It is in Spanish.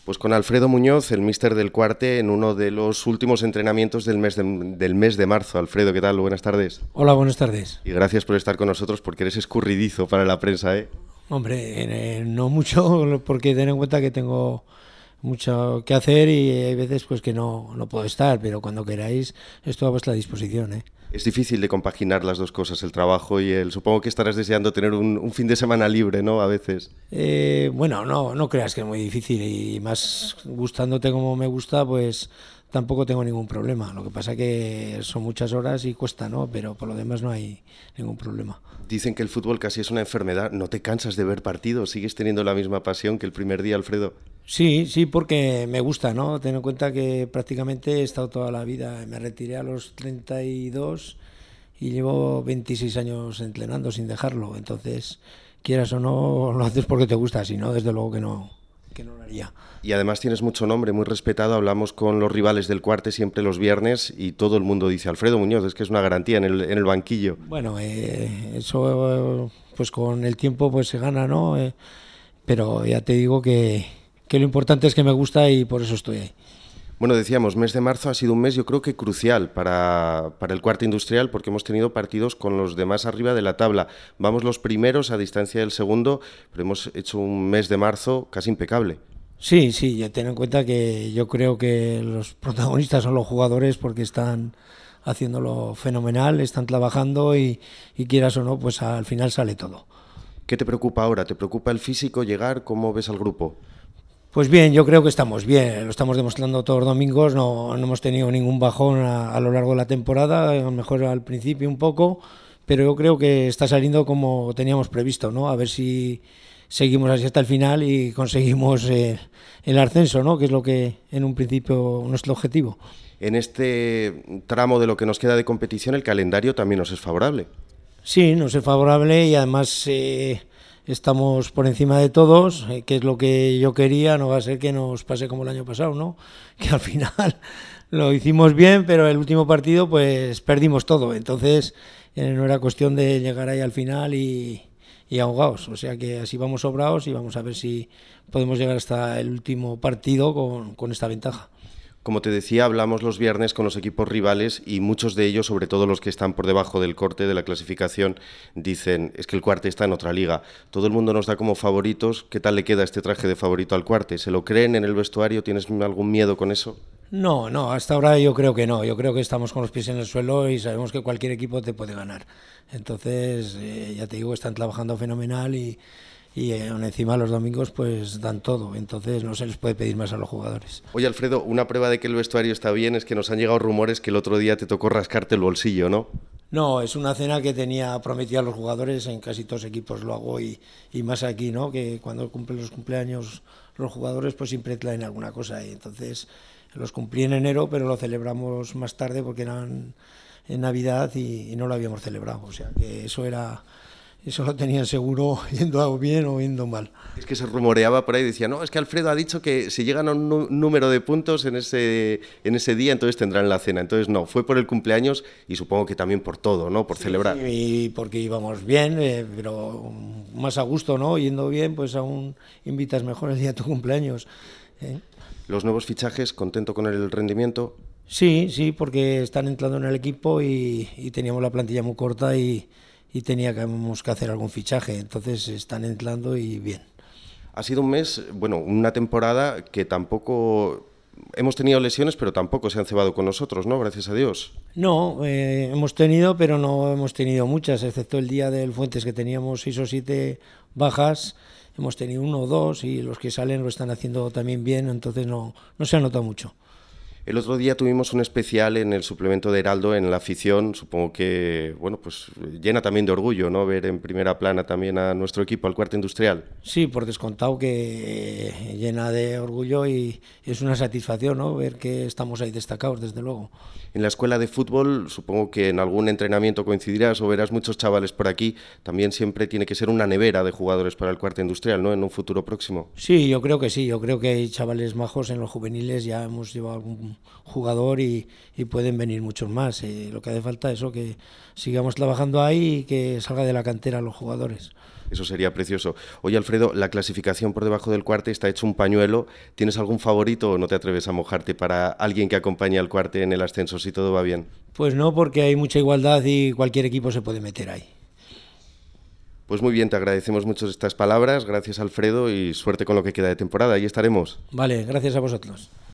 Pues con Alfredo Muñoz, el míster del Cuarte, en uno de los últimos entrenamientos del mes de marzo. Alfredo, ¿qué tal? Buenas tardes. Hola, buenas tardes. Y gracias por estar con nosotros porque eres escurridizo para la prensa, ¿eh? Hombre, no mucho, porque ten en cuenta que tengo mucho que hacer y hay veces pues que no puedo estar, pero cuando queráis estoy a vuestra disposición, ¿eh? Es difícil de compaginar las dos cosas, el trabajo y el... Supongo que estarás deseando tener un fin de semana libre, ¿no? A veces. Bueno, no creas que es muy difícil y más gustándote como me gusta, pues tampoco tengo ningún problema. Lo que pasa que son muchas horas y cuesta, ¿no? Pero por lo demás no hay ningún problema. Dicen que el fútbol casi es una enfermedad. ¿No te cansas de ver partidos? ¿Sigues teniendo la misma pasión que el primer día, Alfredo? Sí, sí, porque me gusta, ¿no? Ten en cuenta que prácticamente he estado toda la vida. Me retiré a los 32 y llevo 26 años entrenando sin dejarlo. Entonces, quieras o no, lo haces porque te gusta, si no, desde luego que no lo haría. Y además tienes mucho nombre, muy respetado. Hablamos con los rivales del Cuarte siempre los viernes y todo el mundo dice Alfredo Muñoz, es que es una garantía en el banquillo. Bueno, eso pues con el tiempo pues se gana, ¿no? Pero ya te digo que lo importante es que me gusta y por eso estoy ahí. Bueno, decíamos, mes de marzo ha sido un mes yo creo que crucial para el Cuarte Industrial porque hemos tenido partidos con los demás arriba de la tabla. Vamos los primeros a distancia del segundo, pero hemos hecho un mes de marzo casi impecable. Sí, sí, ya ten en cuenta que yo creo que los protagonistas son los jugadores porque están haciéndolo fenomenal, están trabajando y quieras o no, pues al final sale todo. ¿Qué te preocupa ahora? ¿Te preocupa el físico, llegar? ¿Cómo ves al grupo? Pues bien, yo creo que estamos bien, lo estamos demostrando todos los domingos, no hemos tenido ningún bajón a lo largo de la temporada, a lo mejor al principio un poco, pero yo creo que está saliendo como teníamos previsto, ¿no? A ver si seguimos así hasta el final y conseguimos el ascenso, ¿no? Que es lo que en un principio nuestro objetivo. En este tramo de lo que nos queda de competición, el calendario también nos es favorable. Sí, nos es favorable y además estamos por encima de todos, que es lo que yo quería, no va a ser que nos pase como el año pasado, ¿no? Que al final lo hicimos bien, pero el último partido pues perdimos todo, entonces no era cuestión de llegar ahí al final y ahogados, o sea que así vamos sobrados y vamos a ver si podemos llegar hasta el último partido con esta ventaja. Como te decía, hablamos los viernes con los equipos rivales y muchos de ellos, sobre todo los que están por debajo del corte de la clasificación, dicen, es que el Cuarte está en otra liga. Todo el mundo nos da como favoritos. ¿Qué tal le queda este traje de favorito al Cuarte? ¿Se lo creen en el vestuario? ¿Tienes algún miedo con eso? No, hasta ahora yo creo que no. Yo creo que estamos con los pies en el suelo y sabemos que cualquier equipo te puede ganar. Entonces, ya te digo, están trabajando fenomenal y aún encima los domingos pues dan todo. Entonces no se les puede pedir más a los jugadores. Oye, Alfredo, una prueba de que el vestuario está bien es que nos han llegado rumores que el otro día te tocó rascarte el bolsillo, ¿no? No, es una cena que tenía prometida a los jugadores, en casi todos equipos lo hago y más aquí, ¿no? Que cuando cumplen los cumpleaños los jugadores pues siempre traen alguna cosa y entonces los cumplí en enero, pero lo celebramos más tarde porque eran en Navidad y no lo habíamos celebrado. O sea que eso lo tenían seguro yendo bien o yendo mal. Es que se rumoreaba por ahí, decía, no, es que Alfredo ha dicho que si llegan a un número de puntos en ese día, entonces tendrán la cena. Entonces no, fue por el cumpleaños y supongo que también por todo, ¿no? Por Sí, celebrar. y porque íbamos bien, pero más a gusto, ¿no? Yendo bien, pues aún invitas mejor el día de tu cumpleaños. ¿Eh? Los nuevos fichajes, contento con el rendimiento. Sí, sí, porque están entrando en el equipo y teníamos la plantilla muy corta y teníamos que hacer algún fichaje, entonces están entrando y bien. Ha sido un mes, bueno, una temporada que tampoco hemos tenido lesiones, pero tampoco se han cebado con nosotros, ¿no? Gracias a Dios. No, hemos tenido, pero no hemos tenido muchas, excepto el día del Fuentes que teníamos 6 o 7 bajas, hemos tenido 1 o 2 y los que salen lo están haciendo también bien, entonces no se ha notado mucho. El otro día tuvimos un especial en el suplemento de Heraldo en la afición, supongo que, bueno, pues llena también de orgullo, ¿no? Ver en primera plana también a nuestro equipo, al Cuarte Industrial. Sí, por descontado que llena de orgullo y es una satisfacción, ¿no? Ver que estamos ahí destacados, desde luego. En la escuela de fútbol, supongo que en algún entrenamiento coincidirás o verás muchos chavales por aquí, también siempre tiene que ser una nevera de jugadores para el Cuarte Industrial, ¿no? En un futuro próximo. Sí, yo creo que sí, yo creo que hay chavales majos en los juveniles, ya hemos llevado algún jugador y pueden venir muchos más. Lo que hace falta es eso, que sigamos trabajando ahí y que salga de la cantera los jugadores. Eso sería precioso. Oye, Alfredo, la clasificación por debajo del Cuarte está hecho un pañuelo. ¿Tienes algún favorito o no te atreves a mojarte para alguien que acompañe al Cuarte en el ascenso si todo va bien? Pues no, porque hay mucha igualdad y cualquier equipo se puede meter ahí. Pues muy bien, te agradecemos mucho estas palabras. Gracias, Alfredo, y suerte con lo que queda de temporada. Ahí estaremos. Vale, gracias a vosotros.